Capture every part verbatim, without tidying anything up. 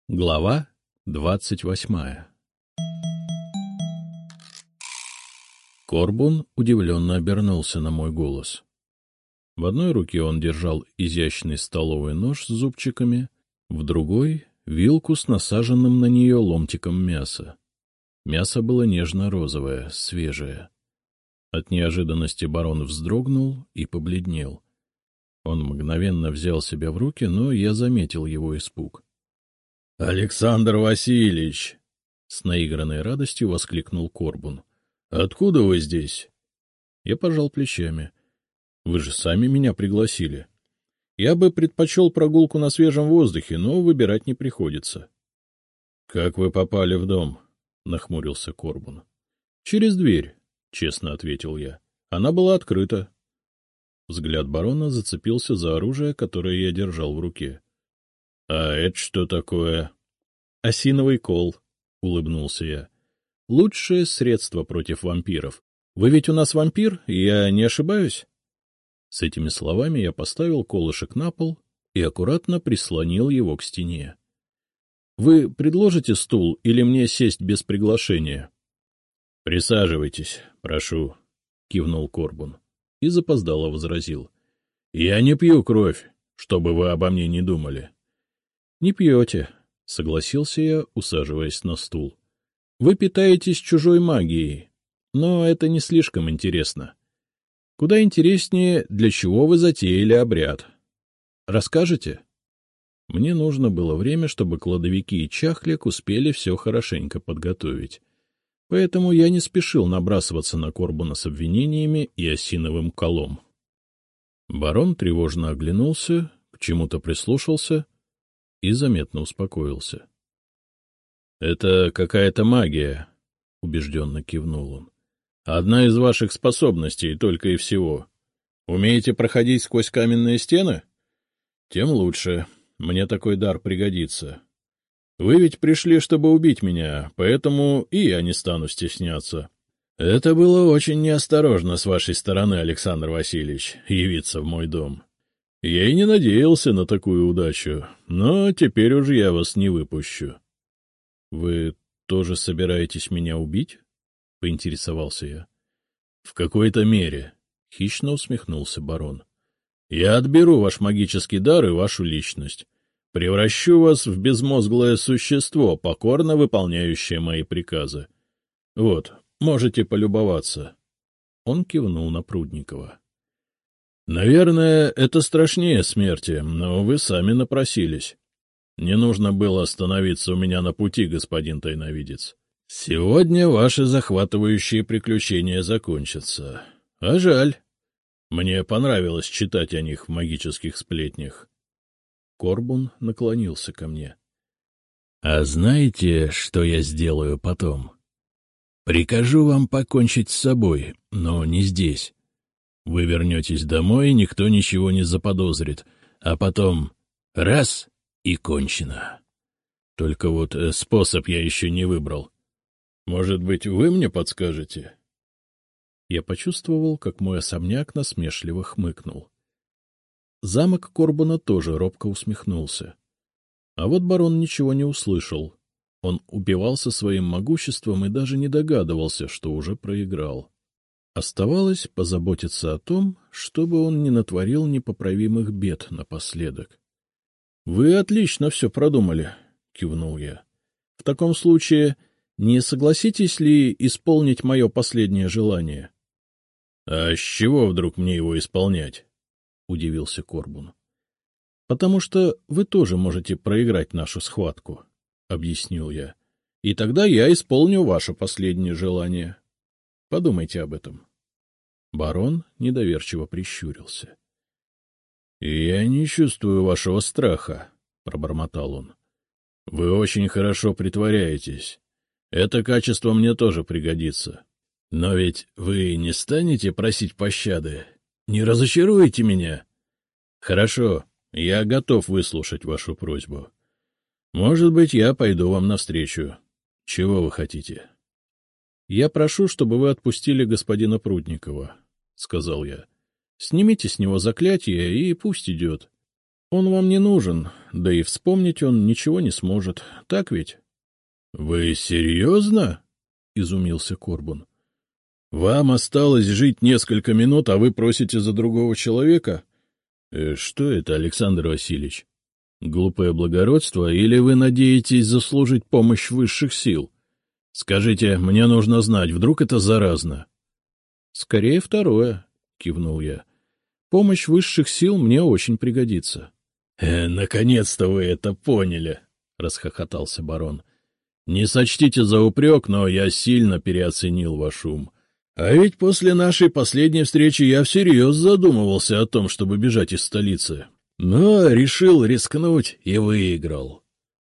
Глава двадцать восьмая. Корбун удивленно обернулся на мой голос. В одной руке он держал изящный столовый нож с зубчиками, в другой — вилку с насаженным на нее ломтиком мяса. Мясо было нежно-розовое, свежее. От неожиданности барон вздрогнул и побледнел. Он мгновенно взял себя в руки, но я заметил его испуг. — Александр Васильевич! — с наигранной радостью воскликнул Корбун. — Откуда вы здесь? Я пожал плечами. — Вы же сами меня пригласили. Я бы предпочел прогулку на свежем воздухе, но выбирать не приходится. — Как вы попали в дом? — нахмурился Корбун. — Через дверь, — честно ответил я. Она была открыта. Взгляд барона зацепился за оружие, которое я держал в руке. — А это что такое? — Осиновый кол, — улыбнулся я. — Лучшее средство против вампиров. Вы ведь у нас вампир, я не ошибаюсь? С этими словами я поставил колышек на пол и аккуратно прислонил его к стене. — Вы предложите стул или мне сесть без приглашения? — Присаживайтесь, прошу, — кивнул Корбун и запоздало возразил. — Я не пью кровь, чтобы вы обо мне не думали. — Не пьете, — согласился я, усаживаясь на стул. — Вы питаетесь чужой магией, но это не слишком интересно. Куда интереснее, для чего вы затеяли обряд. Расскажете? Мне нужно было время, чтобы кладовики и чахляк успели все хорошенько подготовить. Поэтому я не спешил набрасываться на Корбуна с обвинениями и осиновым колом. Барон тревожно оглянулся, к чему-то прислушался и заметно успокоился. — Это какая-то магия, — убежденно кивнул он. — Одна из ваших способностей, только и всего. Умеете проходить сквозь каменные стены? Тем лучше. Мне такой дар пригодится. Вы ведь пришли, чтобы убить меня, поэтому и я не стану стесняться. Это было очень неосторожно с вашей стороны, Александр Васильевич, явиться в мой дом. Я и не надеялся на такую удачу, но теперь уже я вас не выпущу. — Вы тоже собираетесь меня убить? — поинтересовался я. — В какой-то мере, — хищно усмехнулся барон. — Я отберу ваш магический дар и вашу личность. Превращу вас в безмозглое существо, покорно выполняющее мои приказы. Вот, можете полюбоваться. Он кивнул на Прудникова. — Наверное, это страшнее смерти, но вы сами напросились. Не нужно было остановиться у меня на пути, господин тайновидец. Сегодня ваши захватывающие приключения закончатся. А жаль. Мне понравилось читать о них в магических сплетнях. Корбун наклонился ко мне. — А знаете, что я сделаю потом? Прикажу вам покончить с собой, но не здесь. Вы вернетесь домой, никто ничего не заподозрит, а потом раз — и кончено. Только вот способ я еще не выбрал. Может быть, вы мне подскажете? Я почувствовал, как мой особняк насмешливо хмыкнул. Замок Корбуна тоже робко усмехнулся. А вот барон ничего не услышал. Он упивался своим могуществом и даже не догадывался, что уже проиграл. Оставалось позаботиться о том, чтобы он не натворил непоправимых бед напоследок. — Вы отлично все продумали, — кивнул я. — В таком случае не согласитесь ли исполнить мое последнее желание? — А с чего вдруг мне его исполнять? — удивился Корбун. — Потому что вы тоже можете проиграть нашу схватку, — объяснил я. — И тогда я исполню ваше последнее желание. Подумайте об этом. Барон недоверчиво прищурился. — Я не чувствую вашего страха, — пробормотал он. — Вы очень хорошо притворяетесь. Это качество мне тоже пригодится. Но ведь вы не станете просить пощады? Не разочаруете меня? Хорошо, я готов выслушать вашу просьбу. Может быть, я пойду вам навстречу. Чего вы хотите? — Я прошу, чтобы вы отпустили господина Прудникова, — сказал я. — Снимите с него заклятие и пусть идет. Он вам не нужен, да и вспомнить он ничего не сможет, так ведь? — Вы серьезно? — изумился Корбун. — Вам осталось жить несколько минут, а вы просите за другого человека? Э, что это, Александр Васильевич? Глупое благородство, или вы надеетесь заслужить помощь высших сил? Скажите, мне нужно знать, вдруг это заразно? — Скорее второе, — кивнул я. — Помощь высших сил мне очень пригодится. «Э, — Наконец-то вы это поняли, — расхохотался барон. — Не сочтите за упрек, но я сильно переоценил ваш ум. А ведь после нашей последней встречи я всерьез задумывался о том, чтобы бежать из столицы. Но решил рискнуть и выиграл.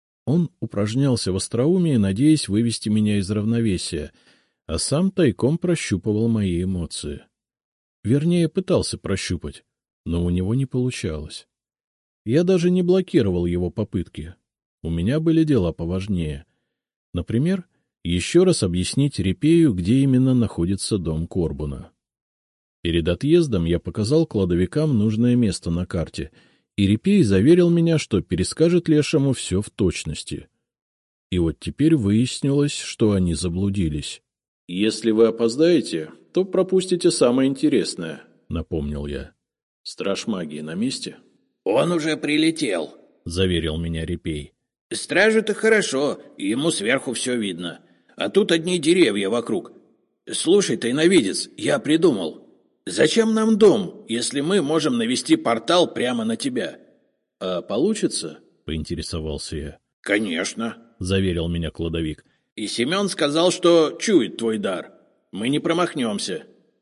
Он упражнялся в остроумии, надеясь вывести меня из равновесия, а сам тайком прощупывал мои эмоции. Вернее, пытался прощупать, но у него не получалось. Я даже не блокировал его попытки. У меня были дела поважнее. Например, еще раз объяснить Репею, где именно находится дом Корбуна. Перед отъездом я показал кладовикам нужное место на карте, и Репей заверил меня, что перескажет Лешему все в точности. И вот теперь выяснилось, что они заблудились. — Если вы опоздаете, то пропустите самое интересное, — напомнил я. — Страж магии на месте? — Он уже прилетел, — заверил меня Репей. — Стражу-то хорошо, ему сверху все видно. А тут одни деревья вокруг. Слушай, тайновидец, я придумал. Зачем нам дом, если мы можем навести портал прямо на тебя? — А получится? — поинтересовался я. — Конечно, — заверил меня кладовик. — И Семен сказал, что чует твой дар. Мы не промахнемся.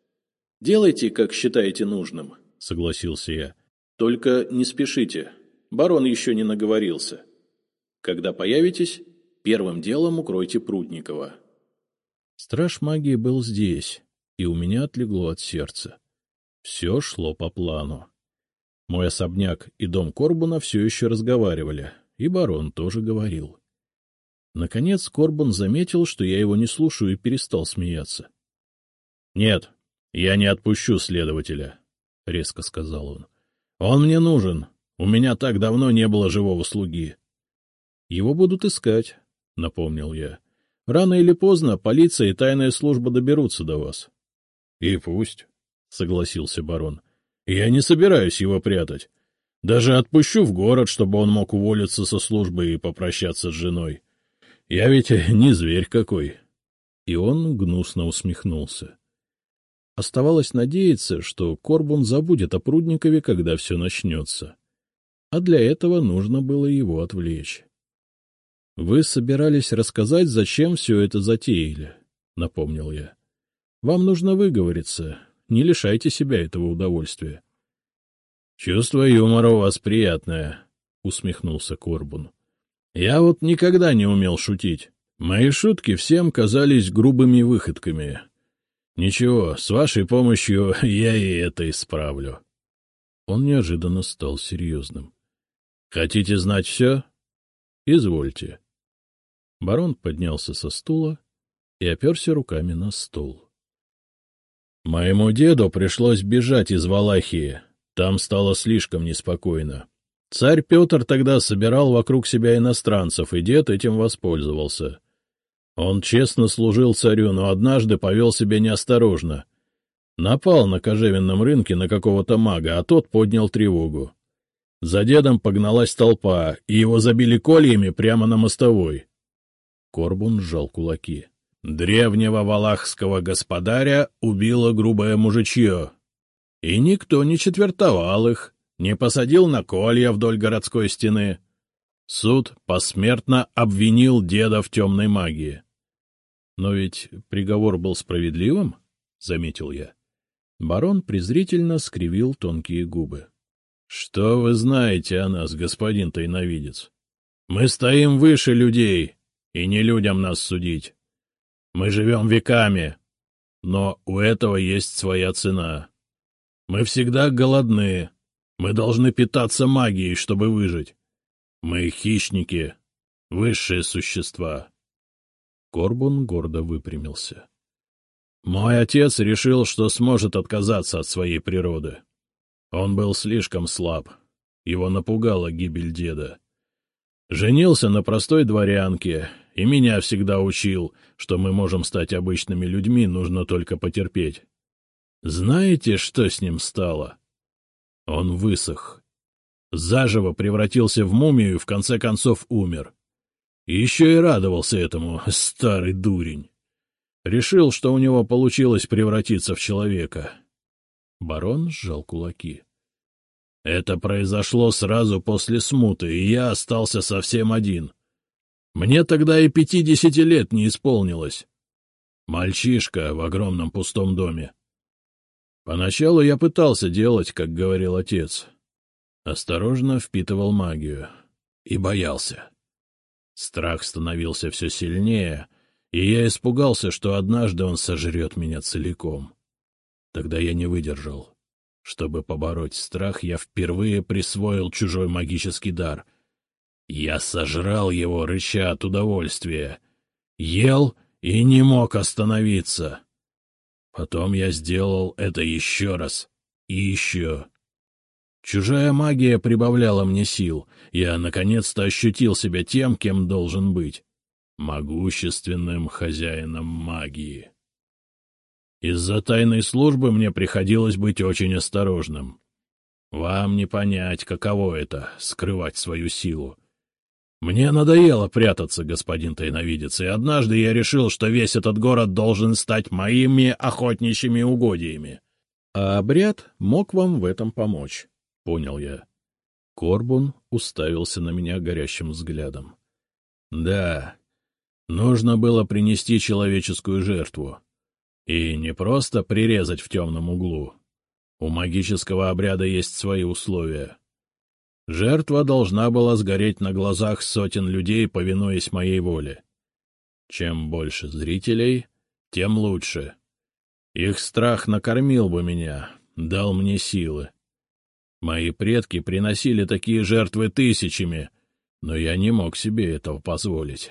— Делайте, как считаете нужным, — согласился я. — Только не спешите. Барон еще не наговорился. Когда появитесь, первым делом укройте Прудникова. Страж магии был здесь, и у меня отлегло от сердца. Все шло по плану. Мой особняк и дом Корбуна все еще разговаривали, и барон тоже говорил. Наконец Корбун заметил, что я его не слушаю, и перестал смеяться. — Нет, я не отпущу следователя, — резко сказал он. — Он мне нужен. У меня так давно не было живого слуги. — Его будут искать, — напомнил я. — Рано или поздно полиция и тайная служба доберутся до вас. — И пусть, — согласился барон. — Я не собираюсь его прятать. Даже отпущу в город, чтобы он мог уволиться со службы и попрощаться с женой. Я ведь не зверь какой. И он гнусно усмехнулся. Оставалось надеяться, что Корбун забудет о Прудникове, когда все начнется. А для этого нужно было его отвлечь. — Вы собирались рассказать, зачем все это затеяли, — напомнил я. — Вам нужно выговориться, не лишайте себя этого удовольствия. — Чувство юмора у вас приятное, — усмехнулся Корбун. — Я вот никогда не умел шутить. Мои шутки всем казались грубыми выходками. Ничего, с вашей помощью я и это исправлю. Он неожиданно стал серьезным. — Хотите знать все? — Извольте. Барон поднялся со стула и оперся руками на стол. — Моему деду пришлось бежать из Валахии. Там стало слишком неспокойно. Царь Петр тогда собирал вокруг себя иностранцев, и дед этим воспользовался. Он честно служил царю, но однажды повел себя неосторожно. Напал на кожевенном рынке на какого-то мага, а тот поднял тревогу. За дедом погналась толпа, и его забили кольями прямо на мостовой. Корбун сжал кулаки. Древнего валахского господаря убило грубое мужичье. И никто не четвертовал их, не посадил на колья вдоль городской стены. Суд посмертно обвинил деда в темной магии. — Но ведь приговор был справедливым, — заметил я. Барон презрительно скривил тонкие губы. — Что вы знаете о нас, господин тайновидец? Мы стоим выше людей, и не людям нас судить. Мы живем веками, но у этого есть своя цена. Мы всегда голодны, мы должны питаться магией, чтобы выжить. Мы хищники, высшие существа. Корбун гордо выпрямился. Мой отец решил, что сможет отказаться от своей природы. Он был слишком слаб. Его напугала гибель деда. Женился на простой дворянке, и меня всегда учил, что мы можем стать обычными людьми, нужно только потерпеть. Знаете, что с ним стало? Он высох. Заживо превратился в мумию и в конце концов умер. И еще и радовался этому, старый дурень. Решил, что у него получилось превратиться в человека. Барон сжал кулаки. Это произошло сразу после смуты, и я остался совсем один. Мне тогда и пятидесяти лет не исполнилось. Мальчишка в огромном пустом доме. Поначалу я пытался делать, как говорил отец. Осторожно впитывал магию. И боялся. Страх становился все сильнее, и я испугался, что однажды он сожрет меня целиком. Тогда я не выдержал. Чтобы побороть страх, я впервые присвоил чужой магический дар. Я сожрал его, рыча от удовольствия. Ел и не мог остановиться. Потом я сделал это еще раз и еще. Чужая магия прибавляла мне сил. Я наконец-то ощутил себя тем, кем должен быть. Могущественным хозяином магии. Из-за тайной службы мне приходилось быть очень осторожным. Вам не понять, каково это — скрывать свою силу. Мне надоело прятаться, господин тайновидец, и однажды я решил, что весь этот город должен стать моими охотничьими угодьями. А обряд мог вам в этом помочь, — понял я. Корбун уставился на меня горящим взглядом. Да, нужно было принести человеческую жертву. И не просто прирезать в темном углу. У магического обряда есть свои условия. Жертва должна была сгореть на глазах сотен людей, повинуясь моей воле. Чем больше зрителей, тем лучше. Их страх накормил бы меня, дал мне силы. Мои предки приносили такие жертвы тысячами, но я не мог себе этого позволить.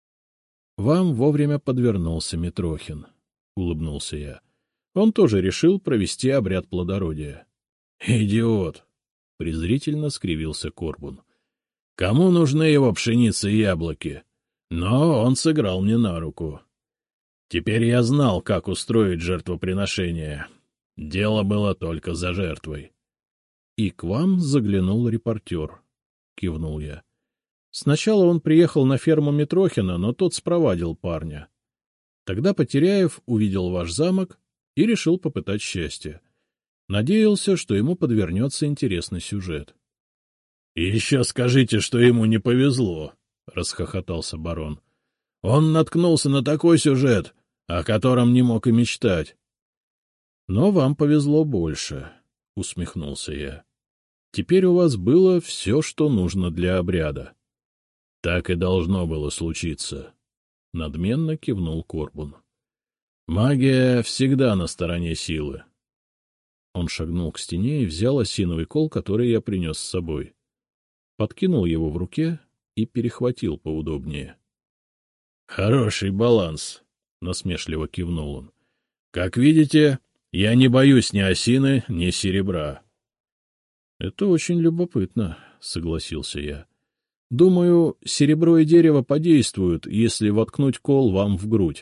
Вам вовремя подвернулся Митрохин. — улыбнулся я. Он тоже решил провести обряд плодородия. — Идиот! — презрительно скривился Корбун. — Кому нужны его пшеница и яблоки? Но он сыграл мне на руку. Теперь я знал, как устроить жертвоприношение. Дело было только за жертвой. — И к вам заглянул репортер, — кивнул я. Сначала он приехал на ферму Митрохина, но тот спровадил парня. Тогда Потеряев увидел ваш замок и решил попытать счастье. Надеялся, что ему подвернется интересный сюжет. — И еще скажите, что ему не повезло, — расхохотался барон. — Он наткнулся на такой сюжет, о котором не мог и мечтать. — Но вам повезло больше, — усмехнулся я. — Теперь у вас было все, что нужно для обряда. — Так и должно было случиться. — надменно кивнул Корбун. — Магия всегда на стороне силы. Он шагнул к стене и взял осиновый кол, который я принес с собой. Подкинул его в руке и перехватил поудобнее. — Хороший баланс, — насмешливо кивнул он. — Как видите, я не боюсь ни осины, ни серебра. — Это очень любопытно, — согласился я. Думаю, серебро и дерево подействуют, если воткнуть кол вам в грудь.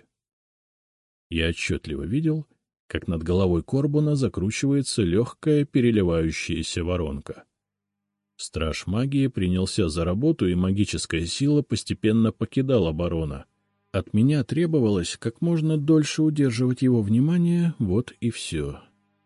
Я отчетливо видел, как над головой Корбуна закручивается легкая переливающаяся воронка. Страж магии принялся за работу, и магическая сила постепенно покидала барона. От меня требовалось как можно дольше удерживать его внимание, вот и все.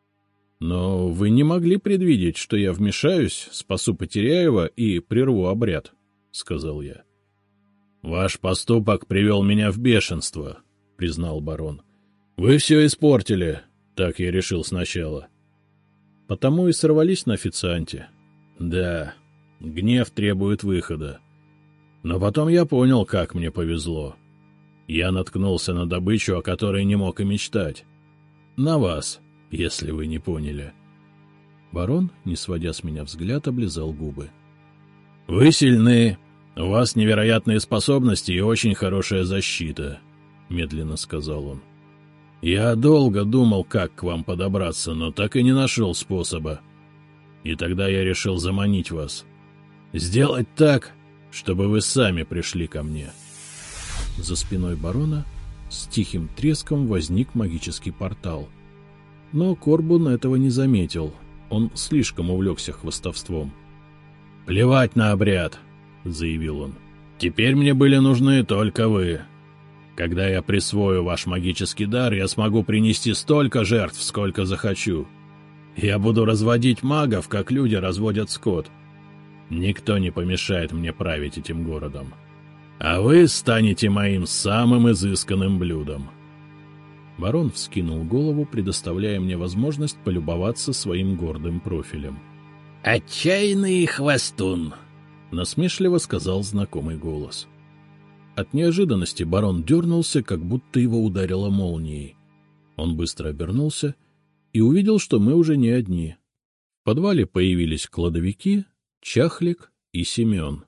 Но вы не могли предвидеть, что я вмешаюсь, спасу Потеряева и прерву обряд. — сказал я. — Ваш поступок привел меня в бешенство, — признал барон. — Вы все испортили, так я решил сначала. — Потому и сорвались на официанте. — Да, гнев требует выхода. Но потом я понял, как мне повезло. Я наткнулся на добычу, о которой не мог и мечтать. На вас, если вы не поняли. Барон, не сводя с меня взгляд, облизал губы. — Вы сильны, у вас невероятные способности и очень хорошая защита, — медленно сказал он. — Я долго думал, как к вам подобраться, но так и не нашел способа. И тогда я решил заманить вас. Сделать так, чтобы вы сами пришли ко мне. За спиной барона с тихим треском возник магический портал. Но Корбун этого не заметил. Он слишком увлекся хвастовством. — Плевать на обряд, — заявил он. — Теперь мне были нужны только вы. Когда я присвою ваш магический дар, я смогу принести столько жертв, сколько захочу. Я буду разводить магов, как люди разводят скот. Никто не помешает мне править этим городом. А вы станете моим самым изысканным блюдом. Барон вскинул голову, предоставляя мне возможность полюбоваться своим гордым профилем. — Отчаянный хвостун! — насмешливо сказал знакомый голос. От неожиданности барон дернулся, как будто его ударило молнией. Он быстро обернулся и увидел, что мы уже не одни. В подвале появились кладовики, Чахлик и Семен.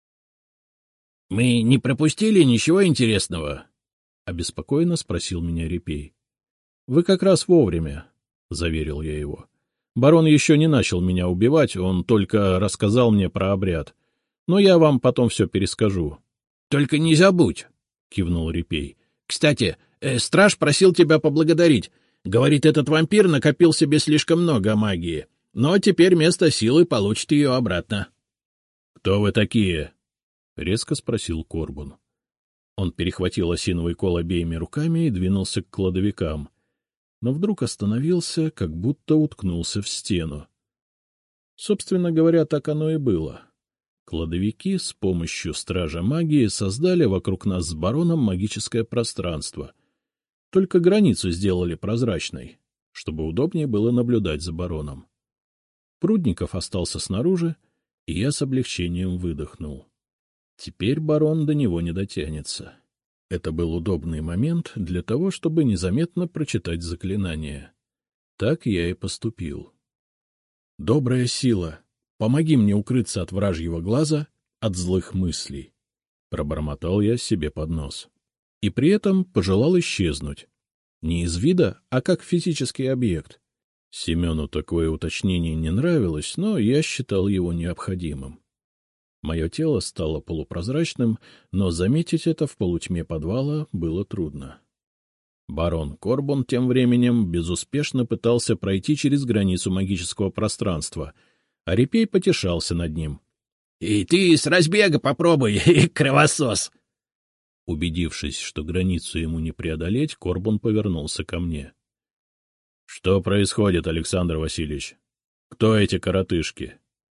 — Мы не пропустили ничего интересного? — обеспокоенно спросил меня Репей. — Вы как раз вовремя, — заверил я его. Барон еще не начал меня убивать, он только рассказал мне про обряд. Но я вам потом все перескажу. — Только не забудь, — кивнул Репей. — Кстати, э, страж просил тебя поблагодарить. Говорит, этот вампир накопил себе слишком много магии, но теперь вместо силы получит ее обратно. — Кто вы такие? — резко спросил Корбун. Он перехватил осиновый кол обеими руками и двинулся к кладовикам, но вдруг остановился, как будто уткнулся в стену. Собственно говоря, так оно и было. Кладовики с помощью стража магии создали вокруг нас с бароном магическое пространство. Только границу сделали прозрачной, чтобы удобнее было наблюдать за бароном. Прудников остался снаружи, и я с облегчением выдохнул. Теперь барон до него не дотянется. Это был удобный момент для того, чтобы незаметно прочитать заклинание. Так я и поступил. «Добрая сила, помоги мне укрыться от вражьего глаза, от злых мыслей», — пробормотал я себе под нос. И при этом пожелал исчезнуть. Не из вида, а как физический объект. Семену такое уточнение не нравилось, но я считал его необходимым. Мое тело стало полупрозрачным, но заметить это в полутьме подвала было трудно. Барон Корбун тем временем безуспешно пытался пройти через границу магического пространства, а Репей потешался над ним. — И ты с разбега попробуй, кровосос! Убедившись, что границу ему не преодолеть, Корбун повернулся ко мне. — Что происходит, Александр Васильевич? Кто эти коротышки?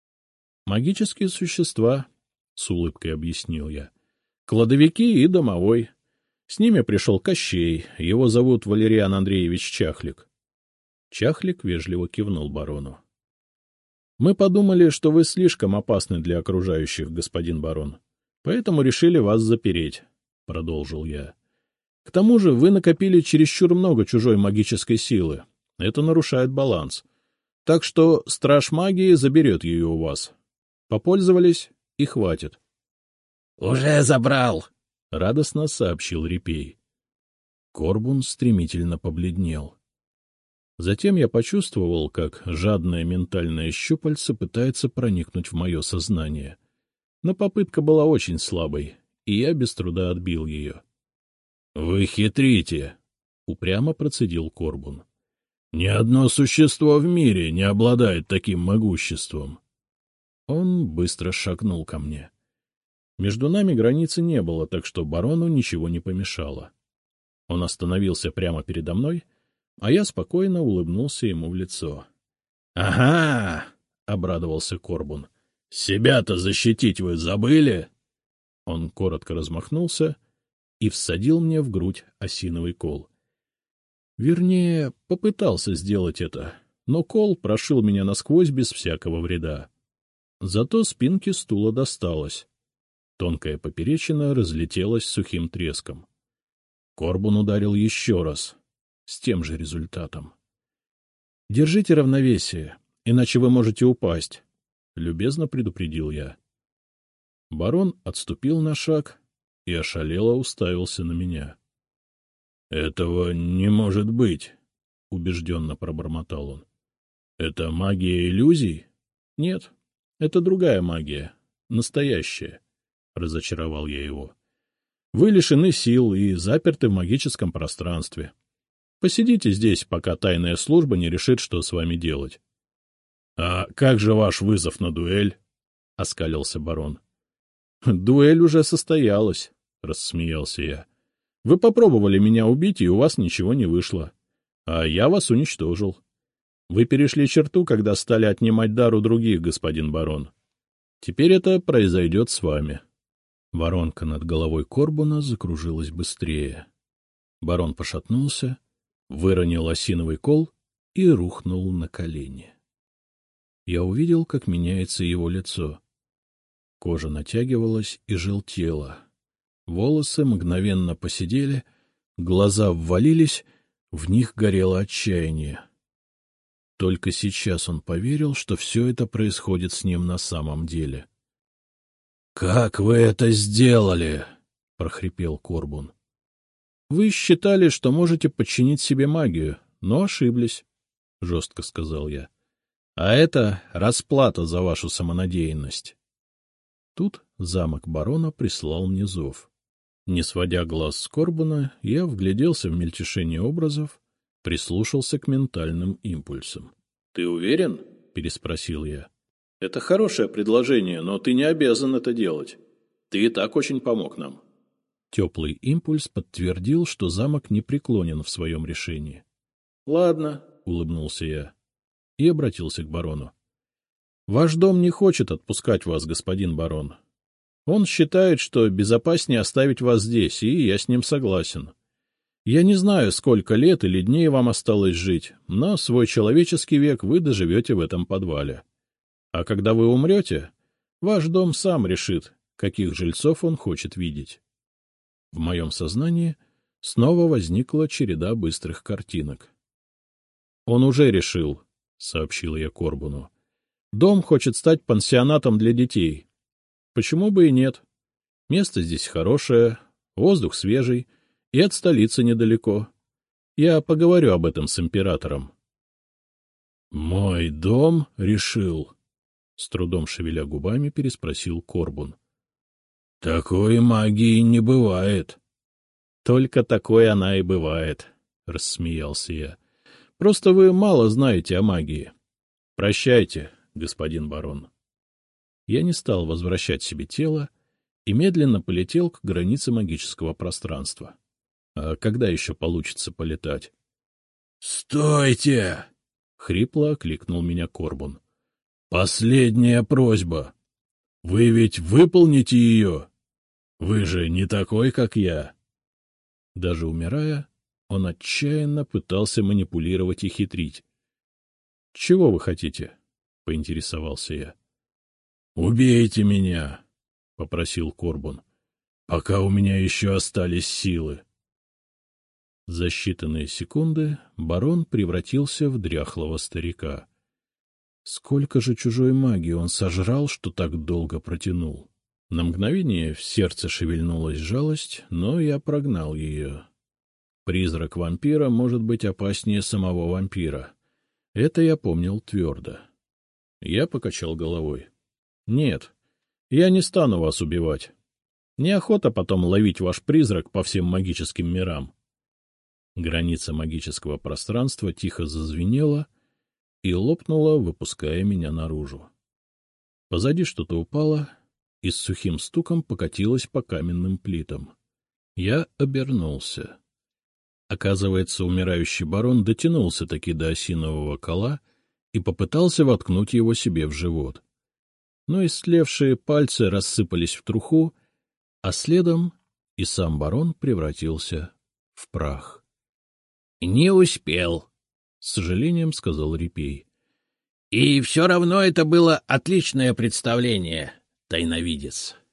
— Магические существа, — с улыбкой объяснил я. — Кладовики и домовой. С ними пришел Кощей, его зовут Валериан Андреевич Чахлик. Чахлик вежливо кивнул барону. — Мы подумали, что вы слишком опасны для окружающих, господин барон, поэтому решили вас запереть, — продолжил я. — К тому же вы накопили чересчур много чужой магической силы. Это нарушает баланс. Так что страж магии заберет ее у вас. Попользовались — и хватит. — Уже забрал! — радостно сообщил Репей. Корбун стремительно побледнел. Затем я почувствовал, как жадное ментальное щупальце пытается проникнуть в мое сознание. Но попытка была очень слабой, и я без труда отбил ее. — Вы хитрите! — упрямо процедил Корбун. — Ни одно существо в мире не обладает таким могуществом. Он быстро шагнул ко мне. Между нами границы не было, так что барону ничего не помешало. Он остановился прямо передо мной, а я спокойно улыбнулся ему в лицо. — Ага! — обрадовался Корбун. — Себя-то защитить вы забыли? Он коротко размахнулся и всадил мне в грудь осиновый кол. Вернее, попытался сделать это, но кол прошил меня насквозь без всякого вреда. Зато спинке стула досталось. Тонкая поперечина разлетелась сухим треском. Корбун ударил еще раз, с тем же результатом. — Держите равновесие, иначе вы можете упасть, — любезно предупредил я. Барон отступил на шаг и ошалело уставился на меня. — Этого не может быть, — убежденно пробормотал он. — Это магия иллюзий? — Нет, это другая магия, настоящая, — разочаровал я его. — Вы лишены сил и заперты в магическом пространстве. Посидите здесь, пока тайная служба не решит, что с вами делать. — А как же ваш вызов на дуэль? — оскалился барон. — Дуэль уже состоялась, — рассмеялся я. — Вы попробовали меня убить, и у вас ничего не вышло. А я вас уничтожил. Вы перешли черту, когда стали отнимать дар у других, господин барон. Теперь это произойдет с вами. Воронка над головой Корбуна закружилась быстрее. Барон пошатнулся, выронил осиновый кол и рухнул на колени. Я увидел, как меняется его лицо. Кожа натягивалась и желтела. Волосы мгновенно поседели, глаза ввалились, в них горело отчаяние. Только сейчас он поверил, что все это происходит с ним на самом деле. — Как вы это сделали? — прохрипел Корбун. — Вы считали, что можете подчинить себе магию, но ошиблись, — жестко сказал я. — А это расплата за вашу самонадеянность. Тут замок барона прислал мне зов. Не сводя глаз с Корбуна, я вгляделся в мельтешение образов, прислушался к ментальным импульсам. — Ты уверен? — переспросил я. — Это хорошее предложение, но ты не обязан это делать. Ты и так очень помог нам. Теплый импульс подтвердил, что замок не преклонен в своем решении. — Ладно, — улыбнулся я и обратился к барону. — Ваш дом не хочет отпускать вас, господин барон. Он считает, что безопаснее оставить вас здесь, и я с ним согласен. Я не знаю, сколько лет или дней вам осталось жить, но свой человеческий век вы доживете в этом подвале. А когда вы умрете, ваш дом сам решит, каких жильцов он хочет видеть. В моем сознании снова возникла череда быстрых картинок. — Он уже решил, — сообщил я Корбуну. — Дом хочет стать пансионатом для детей. Почему бы и нет? Место здесь хорошее, воздух свежий, и от столицы недалеко. Я поговорю об этом с императором. — Мой дом решил? — с трудом шевеля губами переспросил Корбун. — Такой магии не бывает. — Только такой она и бывает, — рассмеялся я. — Просто вы мало знаете о магии. Прощайте, господин барон. Я не стал возвращать себе тело и медленно полетел к границе магического пространства. А когда еще получится полетать? — Стойте! — хрипло окликнул меня Корбун. — Последняя просьба. Вы ведь выполните ее? Вы же не такой, как я. Даже умирая, он отчаянно пытался манипулировать и хитрить. — Чего вы хотите? — поинтересовался я. — Убейте меня, — попросил Корбун, — пока у меня еще остались силы. За считанные секунды барон превратился в дряхлого старика. Сколько же чужой магии он сожрал, что так долго протянул? На мгновение в сердце шевельнулась жалость, но я прогнал ее. Призрак вампира может быть опаснее самого вампира. Это я помнил твердо. Я покачал головой. — Нет, я не стану вас убивать. Неохота потом ловить ваш призрак по всем магическим мирам. Граница магического пространства тихо зазвенела и лопнула, выпуская меня наружу. Позади что-то упало и с сухим стуком покатилось по каменным плитам. Я обернулся. Оказывается, умирающий барон дотянулся-таки до осинового кола и попытался воткнуть его себе в живот. Но истлевшие пальцы рассыпались в труху, а следом и сам барон превратился в прах. — Не успел, — с сожалением сказал Репей. — И все равно это было отличное представление, тайновидец.